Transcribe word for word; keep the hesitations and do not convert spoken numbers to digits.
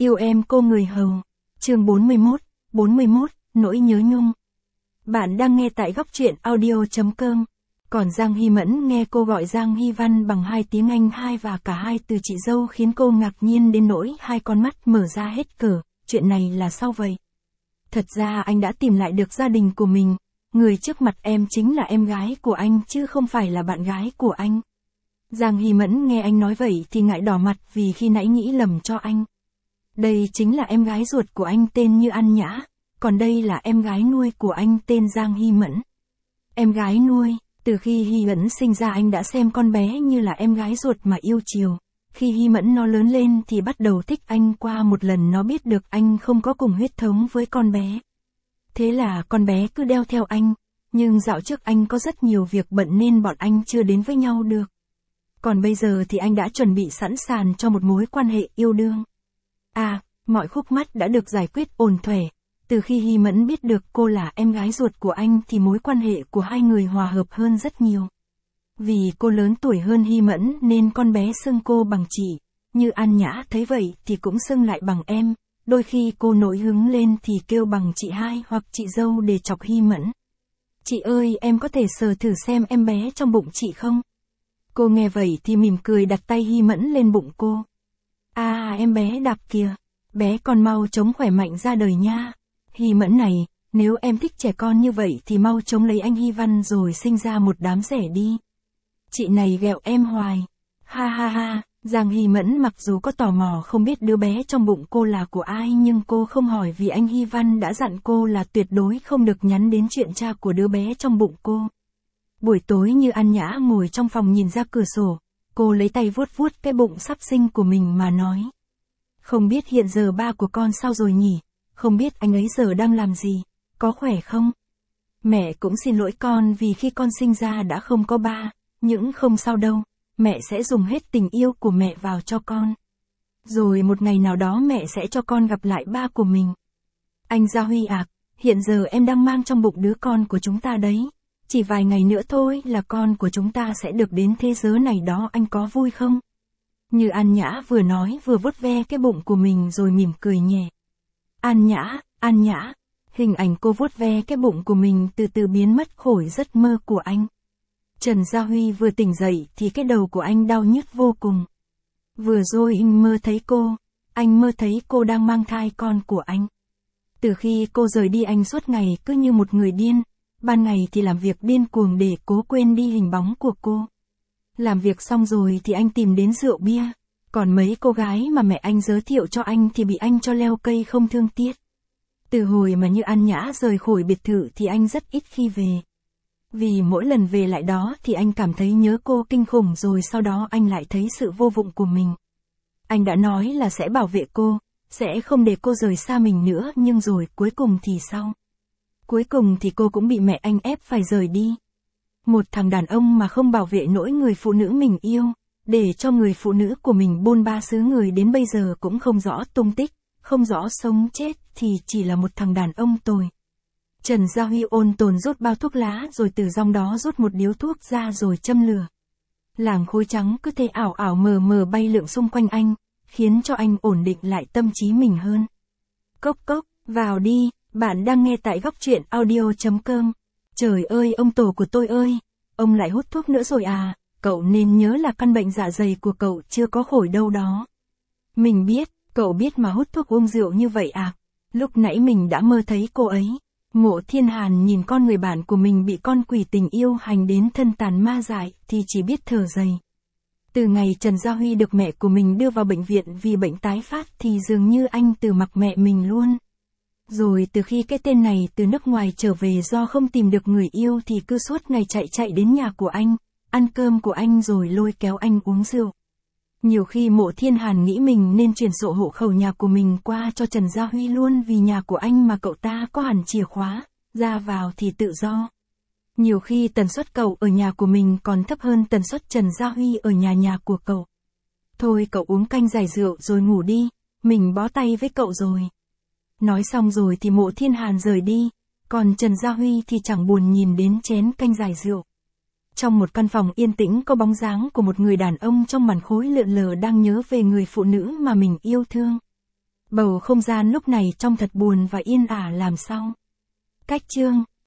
Yêu em cô người hầu. Chương bốn mươi mốt, bốn mươi mốt, nỗi nhớ nhung. Bạn đang nghe tại góc truyện audio chấm com. Còn Giang Hy Mẫn nghe cô gọi Giang Hy Văn bằng hai tiếng Anh hai và cả hai từ chị dâu khiến cô ngạc nhiên đến nỗi hai con mắt mở ra hết cỡ. Chuyện này là sao vậy? Thật ra anh đã tìm lại được gia đình của mình. Người trước mặt em chính là em gái của anh chứ không phải là bạn gái của anh. Giang Hy Mẫn nghe anh nói vậy thì ngại đỏ mặt vì khi nãy nghĩ lầm cho anh. Đây chính là em gái ruột của anh tên Như An Nhã, còn đây là em gái nuôi của anh tên Giang Hy Mẫn. Em gái nuôi, từ khi Hy Mẫn sinh ra anh đã xem con bé như là em gái ruột mà yêu chiều. Khi Hy Mẫn nó lớn lên thì bắt đầu thích anh qua một lần nó biết được anh không có cùng huyết thống với con bé. Thế là con bé cứ đeo theo anh, nhưng dạo trước anh có rất nhiều việc bận nên bọn anh chưa đến với nhau được. Còn bây giờ thì anh đã chuẩn bị sẵn sàng cho một mối quan hệ yêu đương. À, mọi khúc mắc đã được giải quyết ổn thỏa. Từ khi Hy Mẫn biết được cô là em gái ruột của anh thì mối quan hệ của hai người hòa hợp hơn rất nhiều. Vì cô lớn tuổi hơn Hy Mẫn nên con bé xưng cô bằng chị. Như An Nhã thấy vậy thì cũng xưng lại bằng em. Đôi khi cô nổi hứng lên thì kêu bằng chị hai hoặc chị dâu để chọc Hy Mẫn. Chị ơi, em có thể sờ thử xem em bé trong bụng chị không? Cô nghe vậy thì mỉm cười đặt tay Hy Mẫn lên bụng cô. À, em bé đạp kìa. Bé con mau chống khỏe mạnh ra đời nha. Hy Mẫn này, nếu em thích trẻ con như vậy thì mau chống lấy anh Hy Văn rồi sinh ra một đám rẻ đi. Chị này ghẹo em hoài. Ha ha ha, Giang Hy Mẫn mặc dù có tò mò không biết đứa bé trong bụng cô là của ai nhưng cô không hỏi vì anh Hy Văn đã dặn cô là tuyệt đối không được nhắn đến chuyện cha của đứa bé trong bụng cô. Buổi tối Như An Nhã ngồi trong phòng nhìn ra cửa sổ, cô lấy tay vuốt vuốt cái bụng sắp sinh của mình mà nói. Không biết hiện giờ ba của con sao rồi nhỉ, không biết anh ấy giờ đang làm gì, có khỏe không? Mẹ cũng xin lỗi con vì khi con sinh ra đã không có ba, nhưng không sao đâu, mẹ sẽ dùng hết tình yêu của mẹ vào cho con. Rồi một ngày nào đó mẹ sẽ cho con gặp lại ba của mình. Anh Gia Huy ạ, hiện giờ em đang mang trong bụng đứa con của chúng ta đấy. Chỉ vài ngày nữa thôi là con của chúng ta sẽ được đến thế giới này đó, anh có vui không? Như An Nhã vừa nói vừa vuốt ve cái bụng của mình rồi mỉm cười nhẹ. An Nhã, An Nhã, hình ảnh cô vuốt ve cái bụng của mình từ từ biến mất khỏi giấc mơ của anh. Trần Gia Huy vừa tỉnh dậy thì cái đầu của anh đau nhức vô cùng. Vừa rồi anh mơ thấy cô, anh mơ thấy cô đang mang thai con của anh. Từ khi cô rời đi anh suốt ngày cứ như một người điên. Ban ngày thì làm việc điên cuồng để cố quên đi hình bóng của cô. Làm việc xong rồi thì anh tìm đến rượu bia. Còn mấy cô gái mà mẹ anh giới thiệu cho anh thì bị anh cho leo cây không thương tiếc. Từ hồi mà Như An Nhã rời khỏi biệt thự thì anh rất ít khi về. Vì mỗi lần về lại đó thì anh cảm thấy nhớ cô kinh khủng rồi sau đó anh lại thấy sự vô dụng của mình. Anh đã nói là sẽ bảo vệ cô, sẽ không để cô rời xa mình nữa nhưng rồi cuối cùng thì sao? Cuối cùng thì cô cũng bị mẹ anh ép phải rời đi. Một thằng đàn ông mà không bảo vệ nổi người phụ nữ mình yêu, để cho người phụ nữ của mình bôn ba xứ người đến bây giờ cũng không rõ tung tích, không rõ sống chết thì chỉ là một thằng đàn ông tồi. Trần Gia Huy ôn tồn rút bao thuốc lá rồi từ trong đó rút một điếu thuốc ra rồi châm lửa. Làng khói trắng cứ thế ảo ảo mờ mờ bay lượn xung quanh anh, khiến cho anh ổn định lại tâm trí mình hơn. Cốc cốc, vào đi. Bạn đang nghe tại góc truyện audio chấm com. Trời ơi ông tổ của tôi ơi, ông lại hút thuốc nữa rồi à, cậu nên nhớ là căn bệnh dạ dày của cậu chưa có khỏi đâu đó. Mình biết, cậu biết mà hút thuốc uống rượu như vậy à, lúc nãy mình đã mơ thấy cô ấy. Mộ Thiên Hàn nhìn con người bạn của mình bị con quỷ tình yêu hành đến thân tàn ma dại thì chỉ biết thở dày. Từ ngày Trần Gia Huy được mẹ của mình đưa vào bệnh viện vì bệnh tái phát thì dường như anh từ mặc mẹ mình luôn. Rồi từ khi cái tên này từ nước ngoài trở về do không tìm được người yêu thì cứ suốt ngày chạy chạy đến nhà của anh, ăn cơm của anh rồi lôi kéo anh uống rượu. Nhiều khi Mộ Thiên Hàn nghĩ mình nên chuyển sổ hộ khẩu nhà của mình qua cho Trần Gia Huy luôn vì nhà của anh mà cậu ta có hẳn chìa khóa, ra vào thì tự do. Nhiều khi tần suất cậu ở nhà của mình còn thấp hơn tần suất Trần Gia Huy ở nhà nhà của cậu. Thôi cậu uống canh giải rượu rồi ngủ đi, mình bó tay với cậu rồi. Nói xong rồi thì Mộ Thiên Hàn rời đi, còn Trần Gia Huy thì chẳng buồn nhìn đến chén canh giải rượu. Trong một căn phòng yên tĩnh có bóng dáng của một người đàn ông trong màn khói lượn lờ đang nhớ về người phụ nữ mà mình yêu thương. Bầu không gian lúc này trông thật buồn và yên ả làm sao. Cách chương